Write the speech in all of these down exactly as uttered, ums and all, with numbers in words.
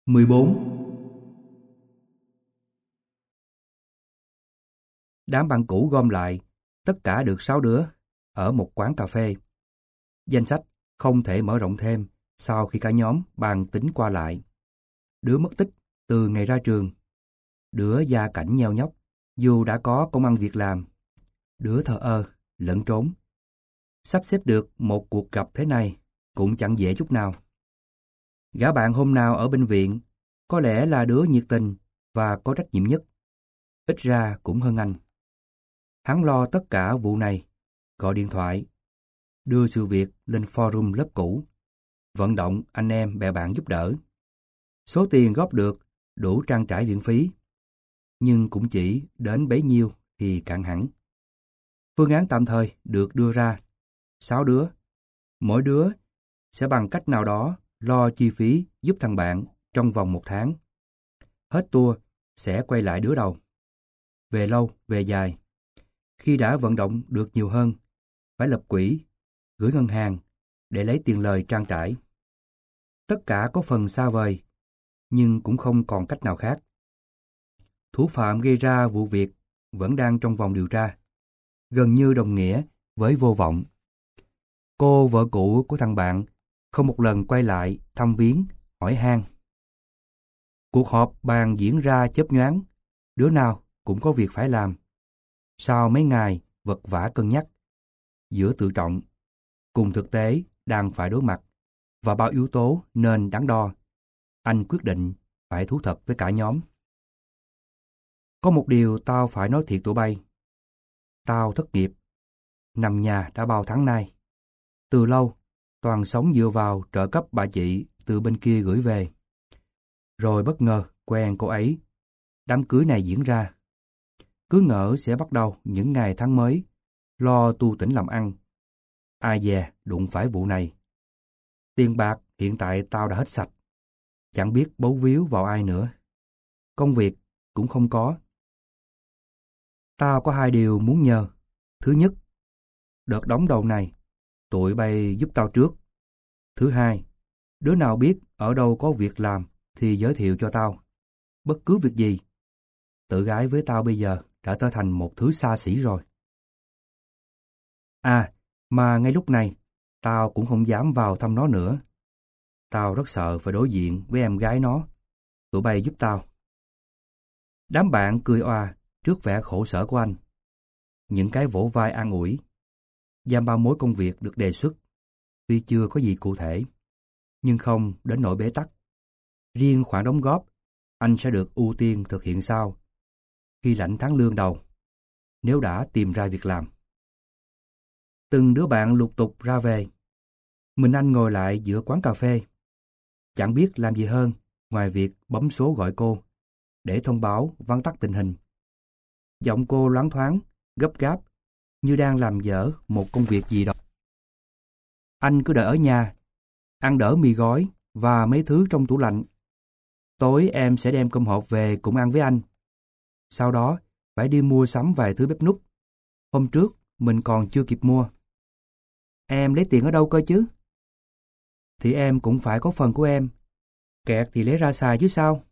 mười bốn. Đám bạn cũ gom lại, tất cả được sáu đứa, ở một quán cà phê. Danh sách không thể mở rộng thêm sau khi cả nhóm bàn tính qua lại. Đứa mất tích từ ngày ra trường. Đứa gia cảnh nheo nhóc, dù đã có công ăn việc làm. Đứa thờ ơ, lẫn trốn. Sắp xếp được một cuộc gặp thế này cũng chẳng dễ chút nào. Gã bạn hôm nào ở bệnh viện có lẽ là đứa nhiệt tình và có trách nhiệm nhất. Ít ra cũng hơn anh. Hắn lo tất cả vụ này, gọi điện thoại, đưa sự việc lên forum lớp cũ, vận động anh em bè bạn giúp đỡ. Số tiền góp được đủ trang trải viện phí, nhưng cũng chỉ đến bấy nhiêu thì cạn hẳn. Phương án tạm thời được đưa ra, sáu đứa, mỗi đứa sẽ bằng cách nào đó lo chi phí giúp thằng bạn trong vòng một tháng. Hết tour sẽ quay lại đứa đầu. Về lâu, về dài. Khi đã vận động được nhiều hơn, phải lập quỹ, gửi ngân hàng để lấy tiền lời trang trải. Tất cả có phần xa vời, nhưng cũng không còn cách nào khác. Thủ phạm gây ra vụ việc vẫn đang trong vòng điều tra, gần như đồng nghĩa với vô vọng. Cô vợ cũ của thằng bạn không một lần quay lại thăm viếng, hỏi han. Cuộc họp bàn diễn ra chớp nhoáng, đứa nào cũng có việc phải làm. Sau mấy ngày vật vã cân nhắc, giữa tự trọng, cùng thực tế đang phải đối mặt, và bao yếu tố nên đắn đo, anh quyết định phải thú thật với cả nhóm. Có một điều tao phải nói thiệt tụi bay. Tao thất nghiệp, nằm nhà đã bao tháng nay. Từ lâu, toàn sống dựa vào trợ cấp bà chị từ bên kia gửi về. Rồi bất ngờ quen cô ấy, đám cưới này diễn ra. Cứ ngỡ sẽ bắt đầu những ngày tháng mới, lo tu tỉnh làm ăn. Ai dè đụng phải vụ này. Tiền bạc hiện tại tao đã hết sạch. Chẳng biết bấu víu vào ai nữa. Công việc cũng không có. Tao có hai điều muốn nhờ. Thứ nhất, đợt đóng đầu này, tụi bay giúp tao trước. Thứ hai, đứa nào biết ở đâu có việc làm thì giới thiệu cho tao. Bất cứ việc gì. Tự gái với tao bây giờ đã trở thành một thứ xa xỉ rồi. À, mà ngay lúc này, tao cũng không dám vào thăm nó nữa. Tao rất sợ phải đối diện với em gái nó. Tụi bay giúp tao. Đám bạn cười òa trước vẻ khổ sở của anh. Những cái vỗ vai an ủi. Giam ba mối công việc được đề xuất. Tuy chưa có gì cụ thể, nhưng không đến nỗi bế tắc. Riêng khoản đóng góp, anh sẽ được ưu tiên thực hiện sau, khi lãnh tháng lương đầu, nếu đã tìm ra việc làm. Từng đứa bạn lục tục ra về. Mình anh ngồi lại giữa quán cà phê. Chẳng biết làm gì hơn ngoài việc bấm số gọi cô, để thông báo vắn tắt tình hình. Giọng cô loáng thoáng, gấp gáp, như đang làm dở một công việc gì đó. Anh cứ đợi ở nhà, ăn đỡ mì gói và mấy thứ trong tủ lạnh. Tối em sẽ đem cơm hộp về cùng ăn với anh. Sau đó, phải đi mua sắm vài thứ bếp núc. Hôm trước, mình còn chưa kịp mua. Em lấy tiền ở đâu cơ chứ? Thì em cũng phải có phần của em. Kẹt thì lấy ra xài chứ sao?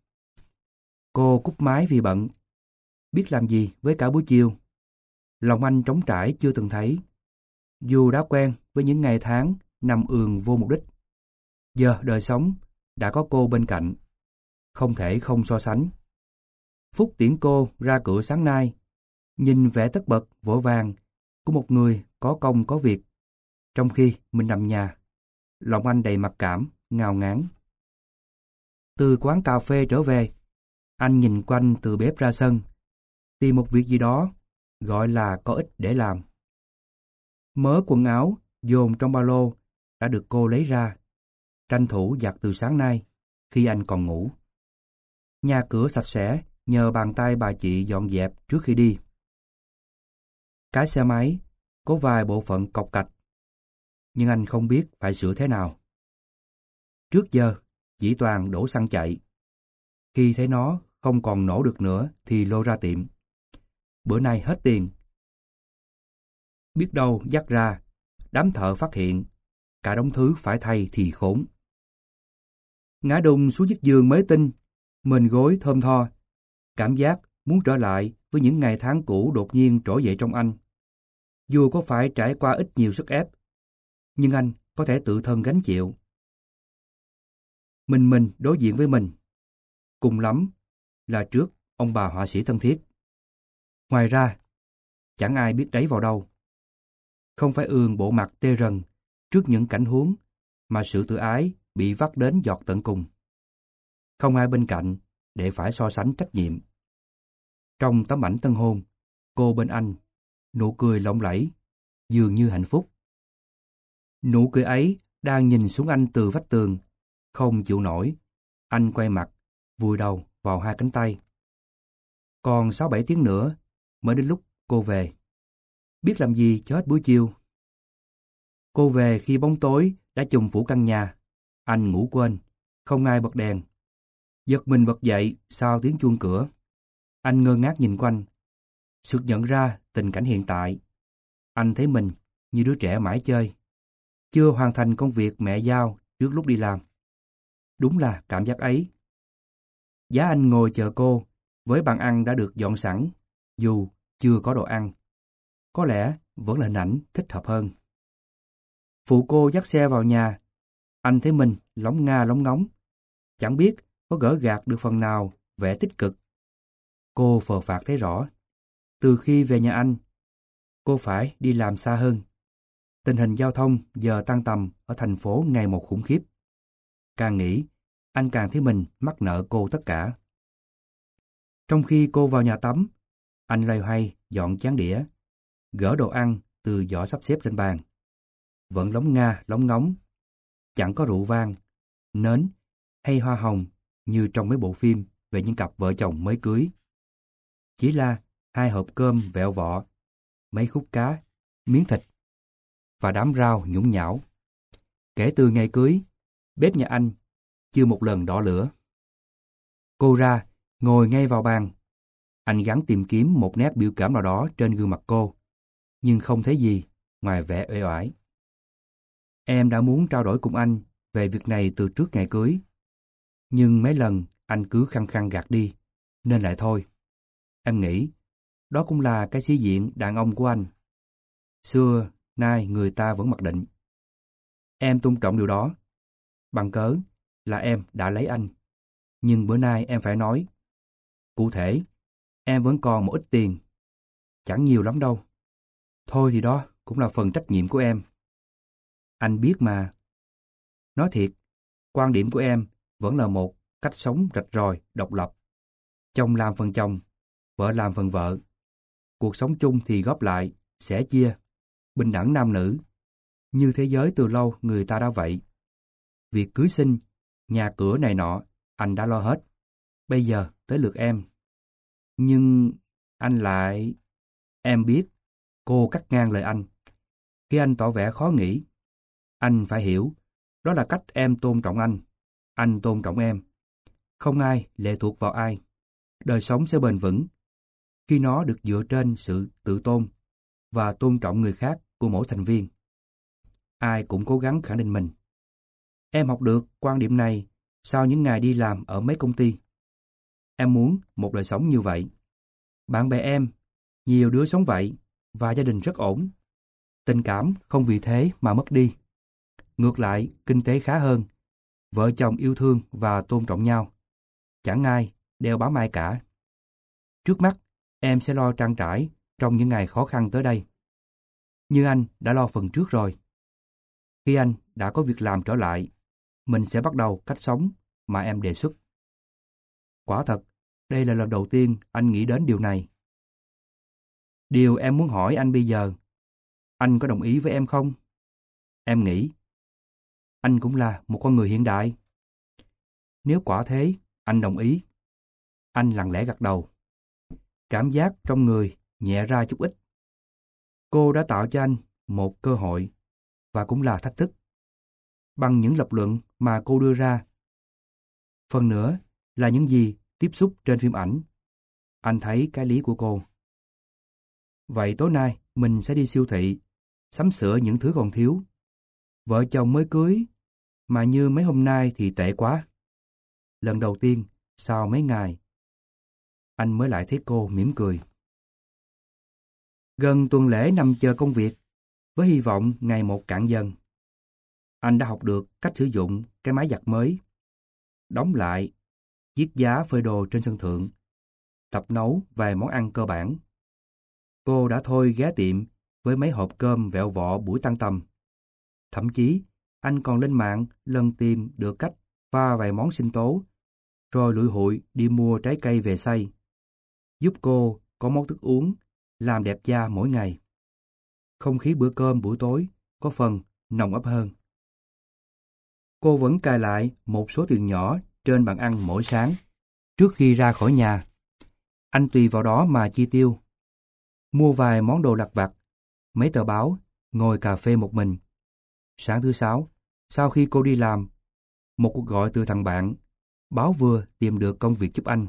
Cô cúp máy vì bận. Biết làm gì với cả buổi chiều. Lòng anh trống trải chưa từng thấy. Dù đã quen với những ngày tháng nằm ườn vô mục đích. Giờ đời sống đã có cô bên cạnh. Không thể không so sánh. Phúc tiễn cô ra cửa sáng nay. Nhìn vẻ tất bật vội vàng của một người có công có việc. Trong khi mình nằm nhà, lòng anh đầy mặc cảm, ngao ngán. Từ quán cà phê trở về, anh nhìn quanh từ bếp ra sân, tìm một việc gì đó, gọi là có ích để làm. Mớ quần áo dồn trong ba lô đã được cô lấy ra, tranh thủ giặt từ sáng nay, khi anh còn ngủ. Nhà cửa sạch sẽ nhờ bàn tay bà chị dọn dẹp trước khi đi. Cái xe máy có vài bộ phận cọc cạch, nhưng anh không biết phải sửa thế nào. Trước giờ, chỉ toàn đổ xăng chạy. Khi thấy nó không còn nổ được nữa thì lôi ra tiệm. Bữa nay hết tiền. Biết đâu dắt ra, đám thợ phát hiện, cả đống thứ phải thay thì khốn. Ngã đùng xuống chiếc giường mới tinh, mền gối thơm tho. Cảm giác muốn trở lại với những ngày tháng cũ đột nhiên trỗi dậy trong anh. Dù có phải trải qua ít nhiều sức ép, nhưng anh có thể tự thân gánh chịu. Mình mình đối diện với mình. Cùng lắm là trước ông bà họa sĩ thân thiết. Ngoài ra, chẳng ai biết đáy vào đâu. Không phải ương bộ mặt tê rần trước những cảnh huống mà sự tự ái bị vắt đến giọt tận cùng. Không ai bên cạnh để phải so sánh trách nhiệm. Trong tấm ảnh tân hôn, cô bên anh, nụ cười lộng lẫy, dường như hạnh phúc. Nụ cười ấy đang nhìn xuống anh từ vách tường, không chịu nổi. Anh quay mặt, vùi đầu vào hai cánh tay. Còn sáu bảy tiếng nữa mới đến lúc cô về. Biết làm gì cho hết buổi chiều. Cô về khi bóng tối đã trùm phủ căn nhà. Anh ngủ quên, không ai bật đèn. Giật mình bật dậy sau tiếng chuông cửa. Anh ngơ ngác nhìn quanh, sực nhận ra tình cảnh hiện tại. Anh thấy mình như đứa trẻ mãi chơi, chưa hoàn thành công việc mẹ giao trước lúc đi làm. Đúng là cảm giác ấy. Giá anh ngồi chờ cô với bàn ăn đã được dọn sẵn, dù chưa có đồ ăn. Có lẽ vẫn là hình ảnh thích hợp hơn. Phụ cô dắt xe vào nhà. Anh thấy mình lóng nga lóng ngóng, chẳng biết có gỡ gạt được phần nào vẻ tích cực. Cô phờ phạc thấy rõ. Từ khi về nhà anh, cô phải đi làm xa hơn. Tình hình giao thông giờ tăng tầm ở thành phố ngày một khủng khiếp. Càng nghĩ, anh càng thấy mình mắc nợ cô tất cả. Trong khi cô vào nhà tắm, anh loay hoay dọn chén đĩa, gỡ đồ ăn từ giỏ sắp xếp trên bàn. Vẫn lóng nga lóng ngóng, chẳng có rượu vang, nến hay hoa hồng như trong mấy bộ phim về những cặp vợ chồng mới cưới. Chỉ là hai hộp cơm vẹo vọ, mấy khúc cá, miếng thịt và đám rau nhũng nhão. Kể từ ngày cưới, bếp nhà anh chưa một lần đỏ lửa. Cô ra, ngồi ngay vào bàn. Anh gắng tìm kiếm một nét biểu cảm nào đó trên gương mặt cô, nhưng không thấy gì ngoài vẻ uể oải. Em đã muốn trao đổi cùng anh về việc này từ trước ngày cưới, nhưng mấy lần anh cứ khăng khăng gạt đi, nên lại thôi. Em nghĩ đó cũng là cái sĩ diện đàn ông của anh. Xưa, nay người ta vẫn mặc định. Em tôn trọng điều đó. Bằng cớ là em đã lấy anh. Nhưng bữa nay em phải nói. Cụ thể, em vẫn còn một ít tiền. Chẳng nhiều lắm đâu. Thôi thì đó cũng là phần trách nhiệm của em. Anh biết mà. Nói thiệt, quan điểm của em vẫn là một cách sống rạch ròi, độc lập. Chồng làm phần chồng, vợ làm phần vợ. Cuộc sống chung thì góp lại, sẻ chia, bình đẳng nam nữ. Như thế giới từ lâu người ta đã vậy. Việc cưới xin, nhà cửa này nọ, anh đã lo hết. Bây giờ tới lượt em. Nhưng anh lại... Em biết, cô cắt ngang lời anh. Khi anh tỏ vẻ khó nghĩ, anh phải hiểu, đó là cách em tôn trọng anh. Anh tôn trọng em. Không ai lệ thuộc vào ai. Đời sống sẽ bền vững khi nó được dựa trên sự tự tôn và tôn trọng người khác của mỗi thành viên. Ai cũng cố gắng khẳng định mình. Em học được quan điểm này sau những ngày đi làm ở mấy công ty. Em muốn một đời sống như vậy. Bạn bè em, nhiều đứa sống vậy và gia đình rất ổn. Tình cảm không vì thế mà mất đi. Ngược lại, kinh tế khá hơn. Vợ chồng yêu thương và tôn trọng nhau. Chẳng ai đeo bám ai cả. Trước mắt, em sẽ lo trang trải trong những ngày khó khăn tới đây. Như anh đã lo phần trước rồi. Khi anh đã có việc làm trở lại, mình sẽ bắt đầu cách sống mà em đề xuất. Quả thật, đây là lần đầu tiên anh nghĩ đến điều này. Điều em muốn hỏi anh bây giờ, anh có đồng ý với em không? Em nghĩ, anh cũng là một con người hiện đại. Nếu quả thế, anh đồng ý. Anh lặng lẽ gật đầu. Cảm giác trong người nhẹ ra chút ít. Cô đã tạo cho anh một cơ hội, và cũng là thách thức. Bằng những lập luận mà cô đưa ra. Phần nữa là những gì tiếp xúc trên phim ảnh. Anh thấy cái lý của cô. Vậy tối nay mình sẽ đi siêu thị, sắm sửa những thứ còn thiếu. Vợ chồng mới cưới, mà như mấy hôm nay thì tệ quá. lần đầu tiên sau mấy ngày. Anh mới lại thấy cô mỉm cười. Gần tuần lễ nằm chờ công việc, với hy vọng ngày một cạn dần. Anh đã học được cách sử dụng cái máy giặt mới, đóng lại, viết giá phơi đồ trên sân thượng, tập nấu vài món ăn cơ bản. Cô đã thôi ghé tiệm với mấy hộp cơm vẹo vọ buổi tan tầm. Thậm chí, anh còn lên mạng lần tìm được cách pha vài món sinh tố, rồi lủi hụi đi mua trái cây về xay, giúp cô có món thức uống, làm đẹp da mỗi ngày. Không khí bữa cơm buổi tối có phần nồng ấm hơn. Cô vẫn cài lại một số tiền nhỏ trên bàn ăn mỗi sáng, trước khi ra khỏi nhà. Anh tùy vào đó mà chi tiêu. Mua vài món đồ lặt vặt, mấy tờ báo, ngồi cà phê một mình. Sáng thứ Sáu, sau khi cô đi làm, một cuộc gọi từ thằng bạn, báo vừa tìm được công việc giúp anh.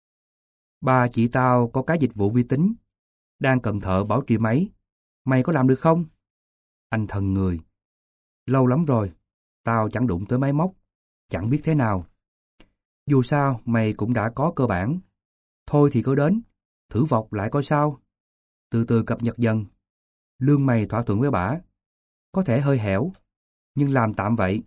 Ba chị tao có cái dịch vụ vi tính, đang cần thợ bảo trì máy. Mày có làm được không? Anh thần người. Lâu lắm rồi, tao chẳng đụng tới máy móc, chẳng biết thế nào. Dù sao, mày cũng đã có cơ bản. Thôi thì cứ đến, thử vọc lại coi sao. Từ từ cập nhật dần. Lương mày thỏa thuận với bả. Có thể hơi hẻo, nhưng làm tạm vậy.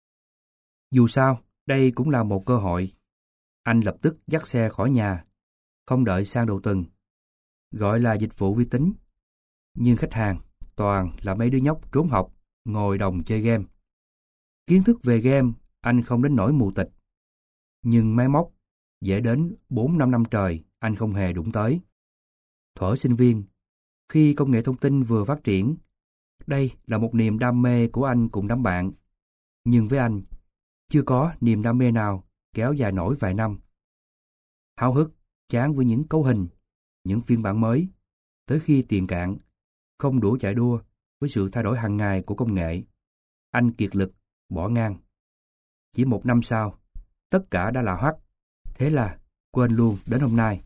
Dù sao, đây cũng là một cơ hội. Anh lập tức dắt xe khỏi nhà, không đợi sang đầu tuần. Gọi là dịch vụ vi tính. Nhưng khách hàng toàn là mấy đứa nhóc trốn học, ngồi đồng chơi game. Kiến thức về game anh không đến nỗi mù tịch. Nhưng máy móc, dễ đến bốn năm năm trời anh không hề đụng tới. Thuở sinh viên, khi công nghệ thông tin vừa phát triển, đây là một niềm đam mê của anh cùng đám bạn. Nhưng với anh, chưa có niềm đam mê nào kéo dài nổi vài năm. Háo hức, chán với những cấu hình, những phiên bản mới, tới khi tiền cạn, không đủ chạy đua với sự thay đổi hàng ngày của công nghệ. Anh kiệt lực, bỏ ngang. Chỉ một năm sau, tất cả đã là hoắc, thế là quên luôn đến hôm nay.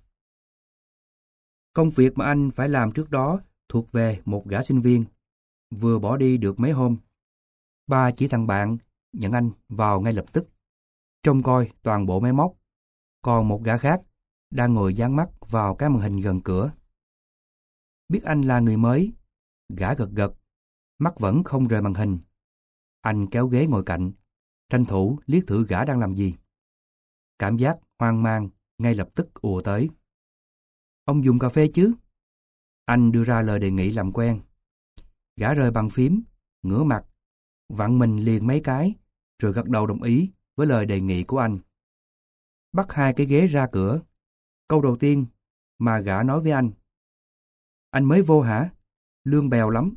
Công việc mà anh phải làm trước đó thuộc về một gã sinh viên, vừa bỏ đi được mấy hôm. Ba chỉ thằng bạn nhận anh vào ngay lập tức, trông coi toàn bộ máy móc, còn một gã khác đang ngồi dán mắt vào cái màn hình gần cửa. Biết anh là người mới, gã gật gật, mắt vẫn không rời màn hình. Anh kéo ghế ngồi cạnh, tranh thủ liếc thử gã đang làm gì. Cảm giác hoang mang ngay lập tức ùa tới. Ông dùng cà phê chứ? Anh đưa ra lời đề nghị làm quen. Gã rời bàn phím, ngửa mặt, vặn mình liền mấy cái, rồi gật đầu đồng ý với lời đề nghị của anh. Bắt hai cái ghế ra cửa. Câu đầu tiên mà gã nói với anh: Anh mới vô hả? Lương bèo lắm.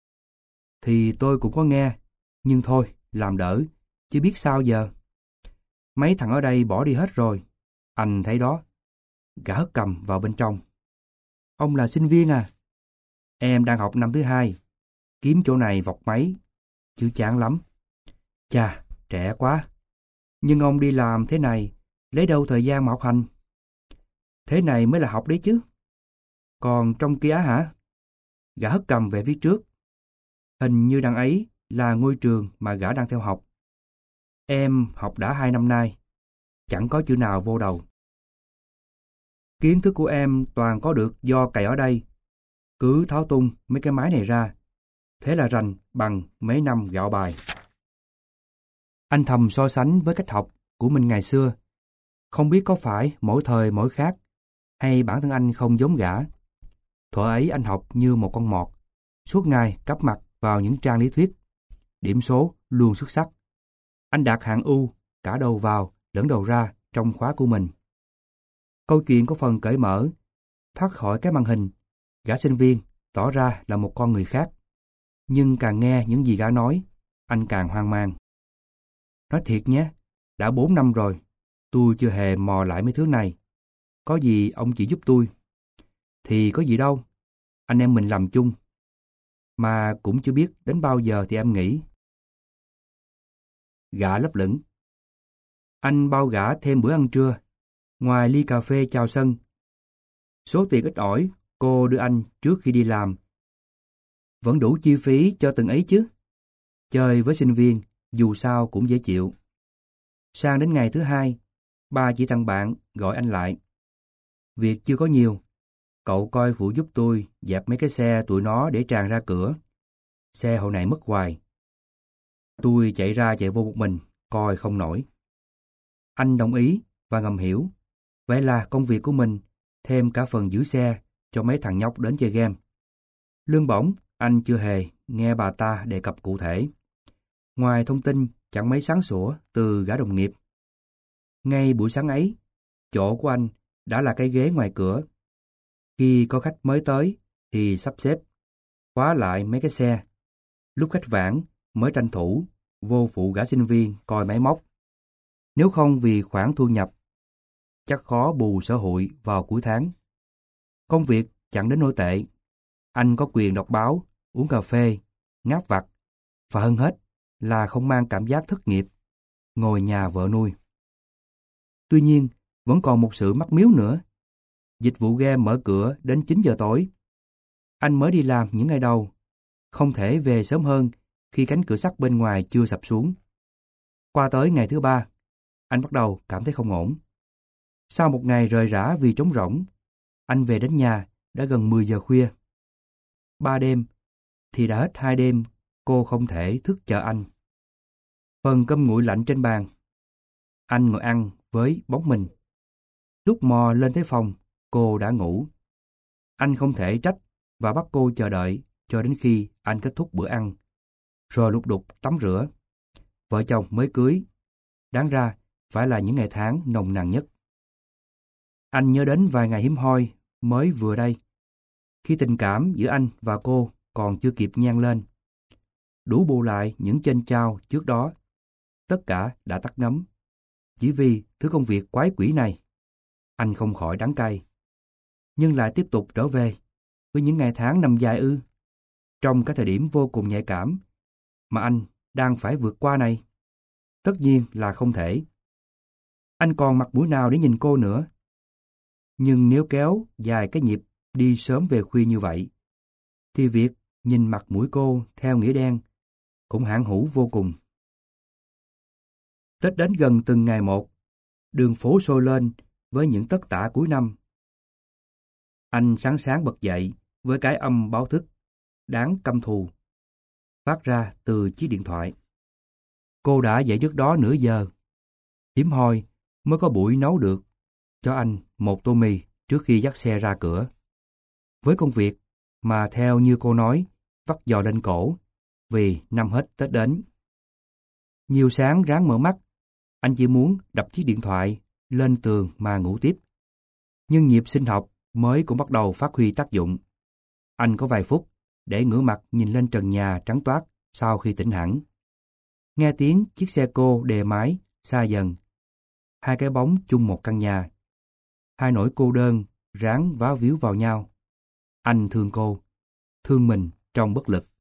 Thì tôi cũng có nghe, nhưng thôi, làm đỡ, chứ biết sao giờ. Mấy thằng ở đây bỏ đi hết rồi. Anh thấy đó. Gã hất cầm vào bên trong. Ông là sinh viên à? Em đang học năm thứ hai. Kiếm chỗ này vọc máy, chứ chán lắm. Chà, trẻ quá. Nhưng ông đi làm thế này, lấy đâu thời gian mà học hành? Thế này mới là học đấy chứ. Còn trong kia hả? Gã hất cầm về phía trước. Hình như đằng ấy là ngôi trường mà gã đang theo học. Em học đã hai năm nay, chẳng có chữ nào vô đầu. Kiến thức của em toàn có được do cày ở đây. Cứ tháo tung mấy cái máy này ra, thế là rành bằng mấy năm gạo bài. Anh thầm so sánh với cách học của mình ngày xưa. Không biết có phải mỗi thời mỗi khác, hay bản thân anh không giống gã. Thuở ấy anh học như một con mọt, suốt ngày cắm mặt vào những trang lý thuyết. Điểm số luôn xuất sắc. Anh đạt hạng U, cả đầu vào lẫn đầu ra trong khóa của mình. Câu chuyện có phần cởi mở. Thoát khỏi cái màn hình, gã sinh viên tỏ ra là một con người khác. Nhưng càng nghe những gì gã nói, anh càng hoang mang. Nói thiệt nhé, đã bốn năm rồi, tôi chưa hề mò lại mấy thứ này. Có gì ông chỉ giúp tôi. Thì có gì đâu, anh em mình làm chung. Mà cũng chưa biết đến bao giờ thì em nghĩ. Gã lấp lửng. Anh bao gã thêm bữa ăn trưa, ngoài ly cà phê chào sân. Số tiền ít ỏi cô đưa anh trước khi đi làm vẫn đủ chi phí cho từng ấy chứ. Chơi với sinh viên dù sao cũng dễ chịu. Sang đến ngày thứ hai, Ba chị thằng bạn gọi anh lại. Việc chưa có nhiều. Cậu coi phụ giúp tôi dẹp mấy cái xe tụi nó để tràn ra cửa. Xe hồi này mất hoài. Tôi chạy ra chạy vô một mình, coi không nổi. Anh đồng ý và ngầm hiểu. Vậy là công việc của mình, thêm cả phần giữ xe cho mấy thằng nhóc đến chơi game. Lương bổng, anh chưa hề nghe bà ta đề cập cụ thể. Ngoài thông tin chẳng mấy sáng sủa từ gã đồng nghiệp. Ngay buổi sáng ấy, chỗ của anh đã là cái ghế ngoài cửa. Khi có khách mới tới thì sắp xếp, khóa lại mấy cái xe. Lúc khách vãng mới tranh thủ vô phụ gã sinh viên coi máy móc. Nếu không vì khoản thu nhập, chắc khó bù sở hụi vào cuối tháng. Công việc chẳng đến nổi tệ. Anh có quyền đọc báo, uống cà phê, ngáp vặt, và hơn hết là không mang cảm giác thất nghiệp, ngồi nhà vợ nuôi. Tuy nhiên, vẫn còn một sự mắc miếu nữa. Dịch vụ game mở cửa đến chín giờ tối. Anh mới đi làm những ngày đầu, không thể về sớm hơn khi cánh cửa sắt bên ngoài chưa sập xuống. Qua tới ngày thứ ba, anh bắt đầu cảm thấy không ổn. Sau một ngày rời rã vì trống rỗng, anh về đến nhà đã gần mười giờ khuya. Ba đêm, thì đã hết hai đêm cô không thể thức chờ anh. Phần cơm nguội lạnh trên bàn. Anh ngồi ăn với bóng mình. Lúc mò lên tới phòng, cô đã ngủ. Anh không thể trách và bắt cô chờ đợi cho đến khi anh kết thúc bữa ăn, rồi lục đục tắm rửa. Vợ chồng mới cưới, đáng ra phải là những ngày tháng nồng nàn nhất. Anh nhớ đến vài ngày hiếm hoi mới vừa đây, khi tình cảm giữa anh và cô còn chưa kịp nhan lên. Đủ bù lại những chênh chao trước đó, tất cả đã tắt ngấm. Chỉ vì thứ công việc quái quỷ này, anh không khỏi đắng cay. Nhưng lại tiếp tục trở về với những ngày tháng nằm dài ư, trong cái thời điểm vô cùng nhạy cảm mà anh đang phải vượt qua này. Tất nhiên là không thể. Anh còn mặt mũi nào để nhìn cô nữa. Nhưng nếu kéo dài cái nhịp đi sớm về khuya như vậy, thì việc nhìn mặt mũi cô theo nghĩa đen cũng hãn hữu vô cùng. Tết đến gần từng ngày một, đường phố sôi lên với những tất tả cuối năm. Anh sáng sáng bật dậy với cái âm báo thức đáng căm thù phát ra từ chiếc điện thoại. Cô đã dậy trước đó nửa giờ. Hiếm hoi mới có buổi nấu được cho anh một tô mì trước khi dắt xe ra cửa. Với công việc mà theo như cô nói, vắt giò lên cổ vì năm hết Tết đến. Nhiều sáng ráng mở mắt, anh chỉ muốn đập chiếc điện thoại lên tường mà ngủ tiếp. Nhưng nhịp sinh học mới cũng bắt đầu phát huy tác dụng. Anh có vài phút để ngửa mặt nhìn lên trần nhà trắng toát sau khi tỉnh hẳn. Nghe tiếng chiếc xe cô đề máy xa dần. Hai cái bóng chung một căn nhà. Hai nỗi cô đơn ráng vá víu vào nhau. Anh thương cô, thương mình trong bất lực.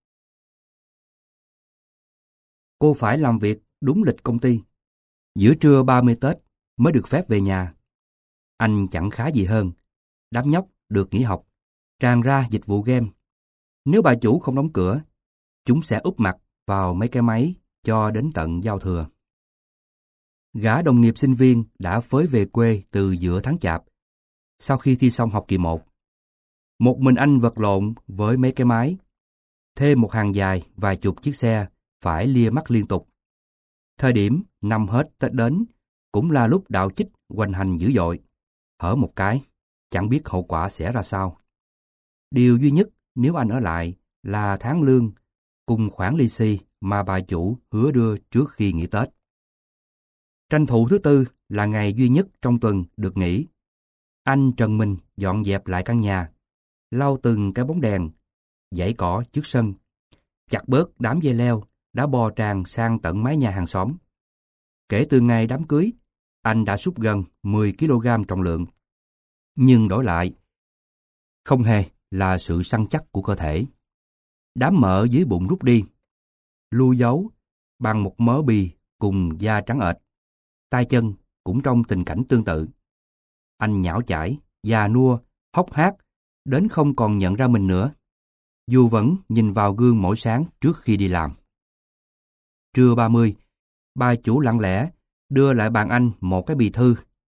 Cô phải làm việc đúng lịch công ty. Giữa trưa ba mươi Tết mới được phép về nhà. Anh chẳng khá gì hơn. Đám nhóc được nghỉ học, tràn ra dịch vụ game. Nếu bà chủ không đóng cửa, chúng sẽ úp mặt vào mấy cái máy cho đến tận giao thừa. Gã đồng nghiệp sinh viên đã phới về quê từ giữa tháng Chạp, sau khi thi xong học kỳ một. Một mình anh vật lộn với mấy cái máy, thêm một hàng dài vài chục chiếc xe phải lia mắt liên tục. Thời điểm năm hết Tết đến cũng là lúc đạo chích hoành hành dữ dội. Hở một cái, chẳng biết hậu quả sẽ ra sao. Điều duy nhất nếu anh ở lại là tháng lương cùng khoản lì xì mà bà chủ hứa đưa trước khi nghỉ Tết. Tranh thủ thứ tư là ngày duy nhất trong tuần được nghỉ. Anh trần mình dọn dẹp lại căn nhà, lau từng cái bóng đèn, dãy cỏ trước sân, chặt bớt đám dây leo đã bò tràn sang tận mái nhà hàng xóm. Kể từ ngày đám cưới, anh đã sút gần mười ki lô gam trọng lượng. Nhưng đổi lại, không hề là sự săn chắc của cơ thể. Đám mỡ dưới bụng rút đi, lưu dấu bằng một mớ bì cùng da trắng ệch. Tay chân cũng trong tình cảnh tương tự. Anh nhão chải, già nua, hốc hác, đến không còn nhận ra mình nữa, dù vẫn nhìn vào gương mỗi sáng trước khi đi làm. Trưa ba mươi, bà chủ lặng lẽ đưa lại bàn anh một cái bì thư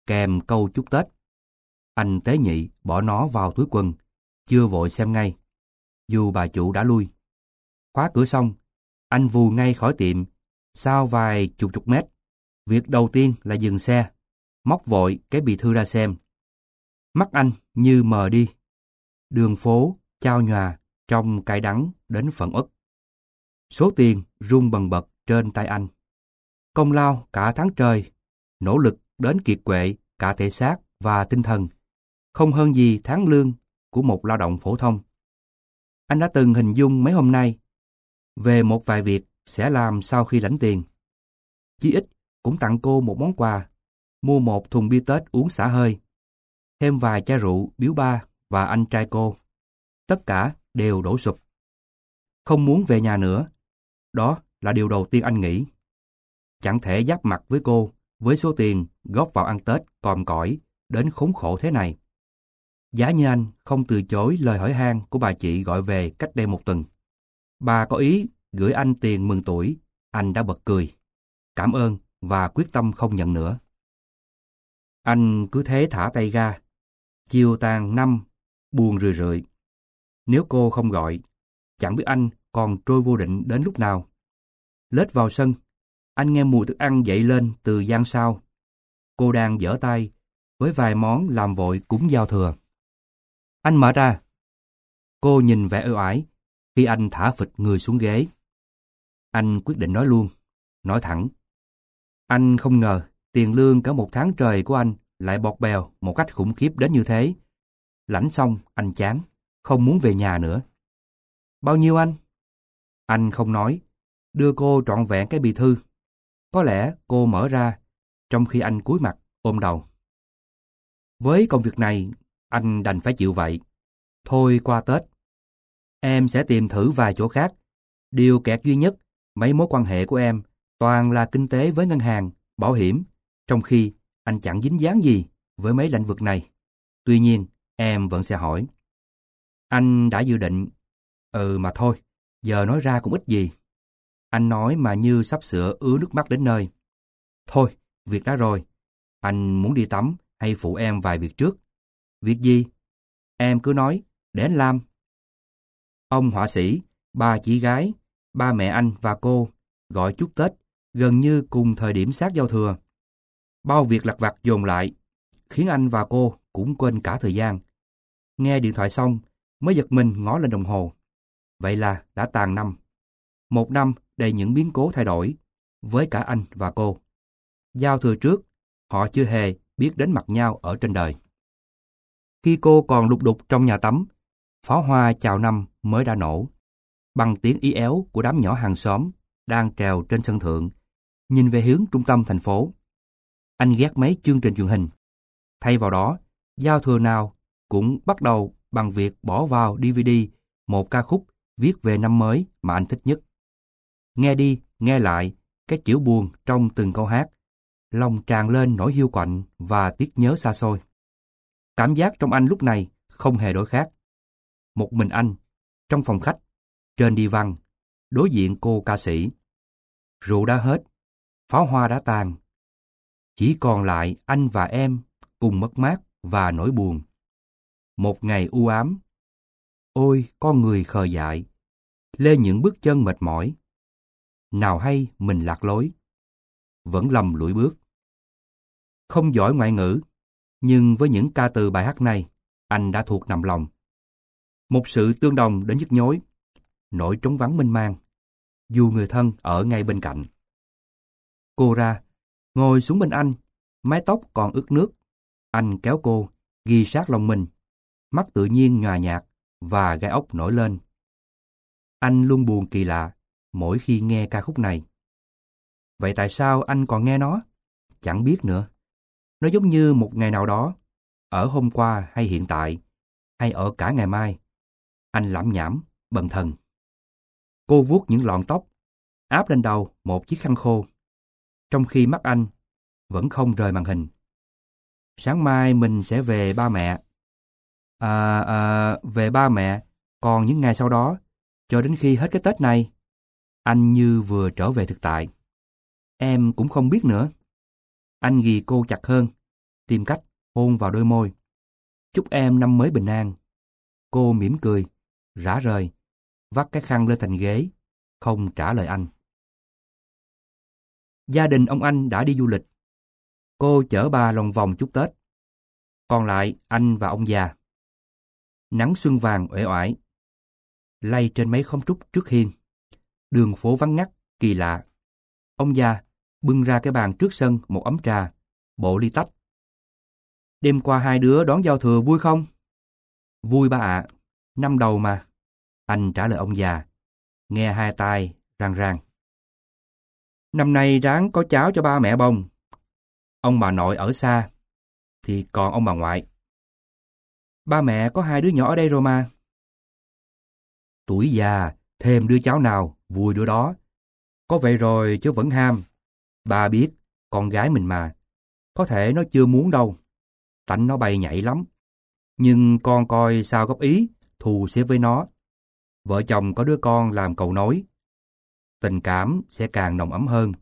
kèm câu chúc Tết. Anh tế nhị bỏ nó vào túi quần, chưa vội xem ngay, dù bà chủ đã lui. Khóa cửa xong, anh vù ngay khỏi tiệm. Sau vài chục chục mét, việc đầu tiên là dừng xe, móc vội cái bì thư ra xem. Mắt anh như mờ đi. Đường phố chao nhòa trong cay đắng đến phẫn uất. Số tiền rung bần bật trên tay anh. Công lao cả tháng trời, nỗ lực đến kiệt quệ cả thể xác và tinh thần, không hơn gì tháng lương của một lao động phổ thông. Anh đã từng hình dung mấy hôm nay về một vài việc sẽ làm sau khi lãnh tiền. Chí ít cũng tặng cô một món quà, mua một thùng bia Tết uống xả hơi, thêm vài chai rượu biếu ba và anh trai cô. Tất cả đều đổ sụp. Không muốn về nhà nữa, đó là điều đầu tiên anh nghĩ. Chẳng thể giáp mặt với cô với số tiền góp vào ăn Tết còm cõi đến khốn khổ thế này. Giá như anh không từ chối lời hỏi han của bà chị gọi về cách đây một tuần. Bà có ý gửi anh tiền mừng tuổi, anh đã bật cười, cảm ơn và quyết tâm không nhận nữa. Anh cứ thế thả tay ra. Chiều tàn năm, buồn rười rượi. Nếu cô không gọi, chẳng biết anh còn trôi vô định đến lúc nào. Lết vào sân, anh nghe mùi thức ăn dậy lên từ gian sau. Cô đang giở tay với vài món làm vội cúng giao thừa. Anh mở ra. Cô nhìn vẻ ưu ái khi anh thả phịch người xuống ghế. Anh quyết định nói luôn, nói thẳng. Anh không ngờ tiền lương cả một tháng trời của anh lại bọt bèo một cách khủng khiếp đến như thế. Lãnh xong, anh chán, không muốn về nhà nữa. Bao nhiêu anh? Anh không nói, đưa cô trọn vẹn cái bì thư. Có lẽ cô mở ra, trong khi anh cúi mặt, ôm đầu. Với công việc này, anh đành phải chịu vậy. Thôi qua Tết, em sẽ tìm thử vài chỗ khác. Điều kẹt duy nhất, mấy mối quan hệ của em toàn là kinh tế với ngân hàng, bảo hiểm, trong khi anh chẳng dính dáng gì với mấy lĩnh vực này. Tuy nhiên, em vẫn sẽ hỏi. Anh đã dự định, ừ mà thôi, giờ nói ra cũng ít gì. Anh nói mà như sắp sửa ứa nước mắt đến nơi. Thôi, việc đã rồi. Anh muốn đi tắm hay phụ em vài việc trước. Việc gì? Em cứ nói, để anh làm. Ông họa sĩ, bà chị gái, ba mẹ anh và cô gọi chúc Tết gần như cùng thời điểm sát giao thừa. Bao việc lặt vặt dồn lại, khiến anh và cô cũng quên cả thời gian. Nghe điện thoại xong, mới giật mình ngó lên đồng hồ. Vậy là đã tàn năm. Một năm đầy những biến cố thay đổi, với cả anh và cô. Giao thừa trước, họ chưa hề biết đến mặt nhau ở trên đời. Khi cô còn lục đục trong nhà tắm, pháo hoa chào năm mới đã nổ. Bằng tiếng ý éo của đám nhỏ hàng xóm đang trèo trên sân thượng, nhìn về hướng trung tâm thành phố. Anh ghét mấy chương trình truyền hình. Thay vào đó, giao thừa nào cũng bắt đầu bằng việc bỏ vào đê vê đê một ca khúc viết về năm mới mà anh thích nhất. Nghe đi, nghe lại, cái trĩu buồn trong từng câu hát, lòng tràn lên nỗi hiu quạnh và tiếc nhớ xa xôi. Cảm giác trong anh lúc này không hề đổi khác. Một mình anh, trong phòng khách, trên đi văn, đối diện cô ca sĩ. Rượu đã hết, pháo hoa đã tàn. Chỉ còn lại anh và em cùng mất mát và nỗi buồn. Một ngày u ám. Ôi con người khờ dại, lê những bước chân mệt mỏi. Nào hay mình lạc lối, vẫn lầm lũi bước. Không giỏi ngoại ngữ, nhưng với những ca từ bài hát này, anh đã thuộc nằm lòng. Một sự tương đồng đến nhức nhối, nỗi trống vắng mênh mang, dù người thân ở ngay bên cạnh. Cô ra, ngồi xuống bên anh, mái tóc còn ướt nước. Anh kéo cô, ghi sát lòng mình, mắt tự nhiên nhòa nhạt và gai ốc nổi lên. Anh luôn buồn kỳ lạ mỗi khi nghe ca khúc này. Vậy tại sao anh còn nghe nó? Chẳng biết nữa. Nó giống như một ngày nào đó, ở hôm qua hay hiện tại, hay ở cả ngày mai. Anh lẩm nhẩm, bần thần. Cô vuốt những lọn tóc, áp lên đầu một chiếc khăn khô, trong khi mắt anh vẫn không rời màn hình. Sáng mai mình sẽ về ba mẹ. À, à, về ba mẹ, còn những ngày sau đó, cho đến khi hết cái Tết này. Anh như vừa trở về thực tại. Em cũng không biết nữa. Anh ghì cô chặt hơn. tìm cách hôn vào đôi môi. Chúc em năm mới bình an. Cô mỉm cười, rã rời, vắt cái khăn lên thành ghế, không trả lời anh. Gia đình ông anh đã đi du lịch. Cô chở bà lòng vòng chúc Tết. Còn lại anh và ông già. Nắng xuân vàng uể oải, lay trên mấy khóm trúc trước hiên. Đường phố vắng ngắt, kỳ lạ. Ông già bưng ra cái bàn trước sân một ấm trà, bộ ly tách. Đêm qua hai đứa đón giao thừa vui không? Vui ba ạ, năm đầu mà. Anh trả lời ông già, nghe hai tai rang rang. Năm nay ráng có cháu cho ba mẹ bông. Ông bà nội ở xa, thì còn ông bà ngoại. Ba mẹ có hai đứa nhỏ ở đây rồi mà. Tuổi già, thêm đứa cháu nào, vui đứa đó. Có vậy rồi chứ vẫn ham. Ba biết, con gái mình mà. Có thể nó chưa muốn đâu. Tánh nó bay nhảy lắm. Nhưng con coi sao góp ý, thù xếp với nó. Vợ chồng có đứa con làm cầu nối. Tình cảm sẽ càng nồng ấm hơn.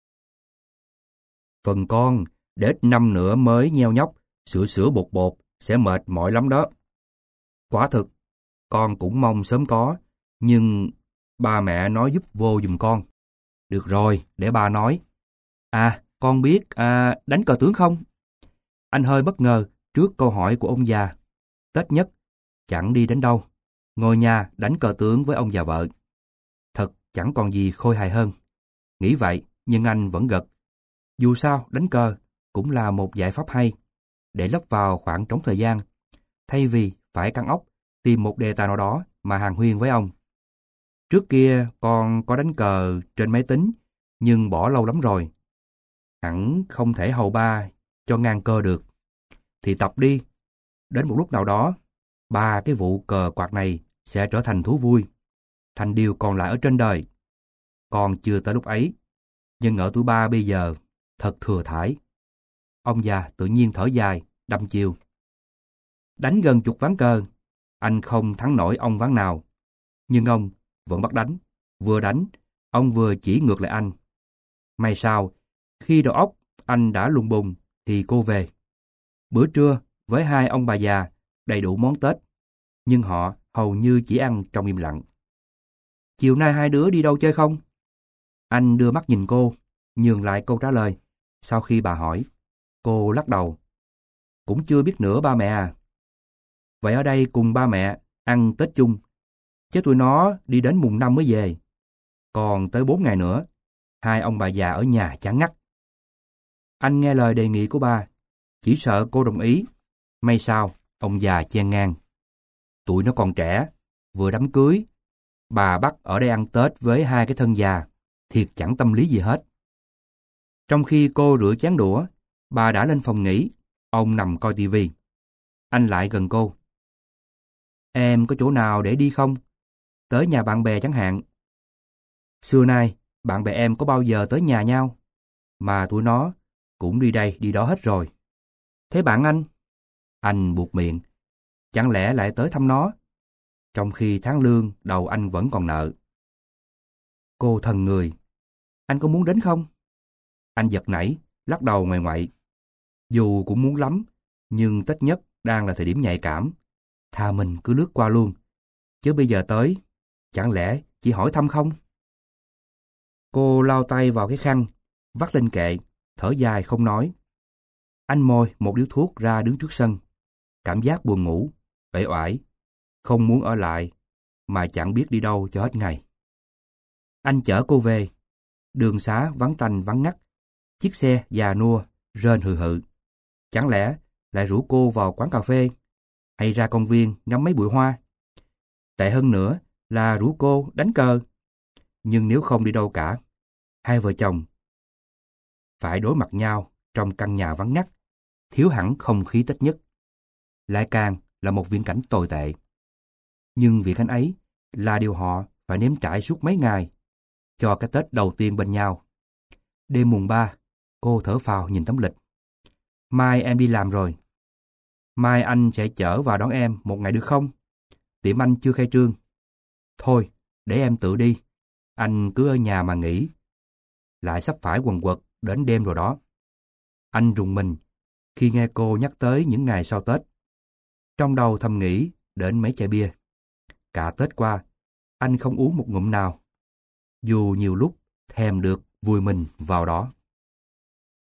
Phần con, để ít năm nữa mới nheo nhóc, sữa sữa bột bột, sẽ mệt mỏi lắm đó. Quả thực, con cũng mong sớm có, nhưng ba mẹ nói giúp vô giùm con. Được rồi, để ba nói. À, con biết à, đánh cờ tướng không? Anh hơi bất ngờ trước câu hỏi của ông già. Tết nhất, chẳng đi đến đâu. Ngồi nhà đánh cờ tướng với ông già vợ. Thật chẳng còn gì khôi hài hơn. Nghĩ vậy, nhưng anh vẫn gật. Dù sao, đánh cờ cũng là một giải pháp hay để lấp vào khoảng trống thời gian, thay vì phải căng óc tìm một đề tài nào đó mà hàn huyên với ông. Trước kia con có đánh cờ trên máy tính, nhưng bỏ lâu lắm rồi. Hẳn không thể hầu ba cho ngang cơ được. Thì tập đi. Đến một lúc nào đó, ba cái vụ cờ quạt này sẽ trở thành thú vui, thành điều còn lại ở trên đời. Con chưa tới lúc ấy, nhưng ở tuổi ba bây giờ, thật thừa thãi. Ông già tự nhiên thở dài, đăm chiêu. Đánh gần chục ván cờ, anh không thắng nổi ông ván nào. Nhưng ông vẫn bắt đánh. Vừa đánh, ông vừa chỉ ngược lại anh. May sao, khi đầu óc anh đã lùng bùng, thì cô về. Bữa trưa, với hai ông bà già, đầy đủ món Tết. Nhưng họ hầu như chỉ ăn trong im lặng. Chiều nay hai đứa đi đâu chơi không? Anh đưa mắt nhìn cô, nhường lại câu trả lời. Sau khi bà hỏi, cô lắc đầu. Cũng chưa biết nữa ba mẹ à. Vậy ở đây cùng ba mẹ ăn Tết chung. Chứ tụi nó đi đến mùng năm mới về. Còn tới bốn ngày nữa, hai ông bà già ở nhà chán ngắt. Anh nghe lời đề nghị của bà, chỉ sợ cô đồng ý. May sao, ông già chen ngang. Tụi nó còn trẻ, vừa đám cưới. Bà bắt ở đây ăn Tết với hai cái thân già, thiệt chẳng tâm lý gì hết. Trong khi cô rửa chén đũa, bà đã lên phòng nghỉ, ông nằm coi tivi. Anh lại gần cô. Em có chỗ nào để đi không? Tới nhà bạn bè chẳng hạn. Xưa nay, bạn bè em có bao giờ tới nhà nhau? Mà tụi nó cũng đi đây đi đó hết rồi. Thế bạn anh? Anh buột miệng. Chẳng lẽ lại tới thăm nó? Trong khi tháng lương đầu anh vẫn còn nợ. Cô thần người. Anh có muốn đến không? Anh giật nảy, lắc đầu ngoài ngoại. Dù cũng muốn lắm, nhưng Tết nhất đang là thời điểm nhạy cảm. Thà mình cứ lướt qua luôn. Chứ bây giờ tới, chẳng lẽ chỉ hỏi thăm không? Cô lau tay vào cái khăn, vắt lên kệ, thở dài không nói. Anh môi một điếu thuốc ra đứng trước sân. Cảm giác buồn ngủ, uể oải, không muốn ở lại, mà chẳng biết đi đâu cho hết ngày. Anh chở cô về. Đường xá vắng tanh vắng ngắt. Chiếc xe già nua, rên hừ hự. Chẳng lẽ lại rủ cô vào quán cà phê, hay ra công viên ngắm mấy bụi hoa? Tệ hơn nữa là rủ cô đánh cờ. Nhưng nếu không đi đâu cả, hai vợ chồng phải đối mặt nhau trong căn nhà vắng ngắt, thiếu hẳn không khí Tết nhất. Lại càng là một viễn cảnh tồi tệ. Nhưng viễn cảnh ấy là điều họ phải nếm trải suốt mấy ngày cho cái Tết đầu tiên bên nhau. Đêm mùng ba, cô thở phào nhìn tấm lịch. Mai em đi làm rồi. Mai anh sẽ chở và đón em một ngày được không? Tiệm anh chưa khai trương. Thôi, để em tự đi. Anh cứ ở nhà mà nghỉ. Lại sắp phải quần quật đến đêm rồi đó. Anh rùng mình khi nghe cô nhắc tới những ngày sau Tết. Trong đầu thầm nghĩ đến mấy chai bia. Cả Tết qua, anh không uống một ngụm nào. Dù nhiều lúc thèm được vùi mình vào đó.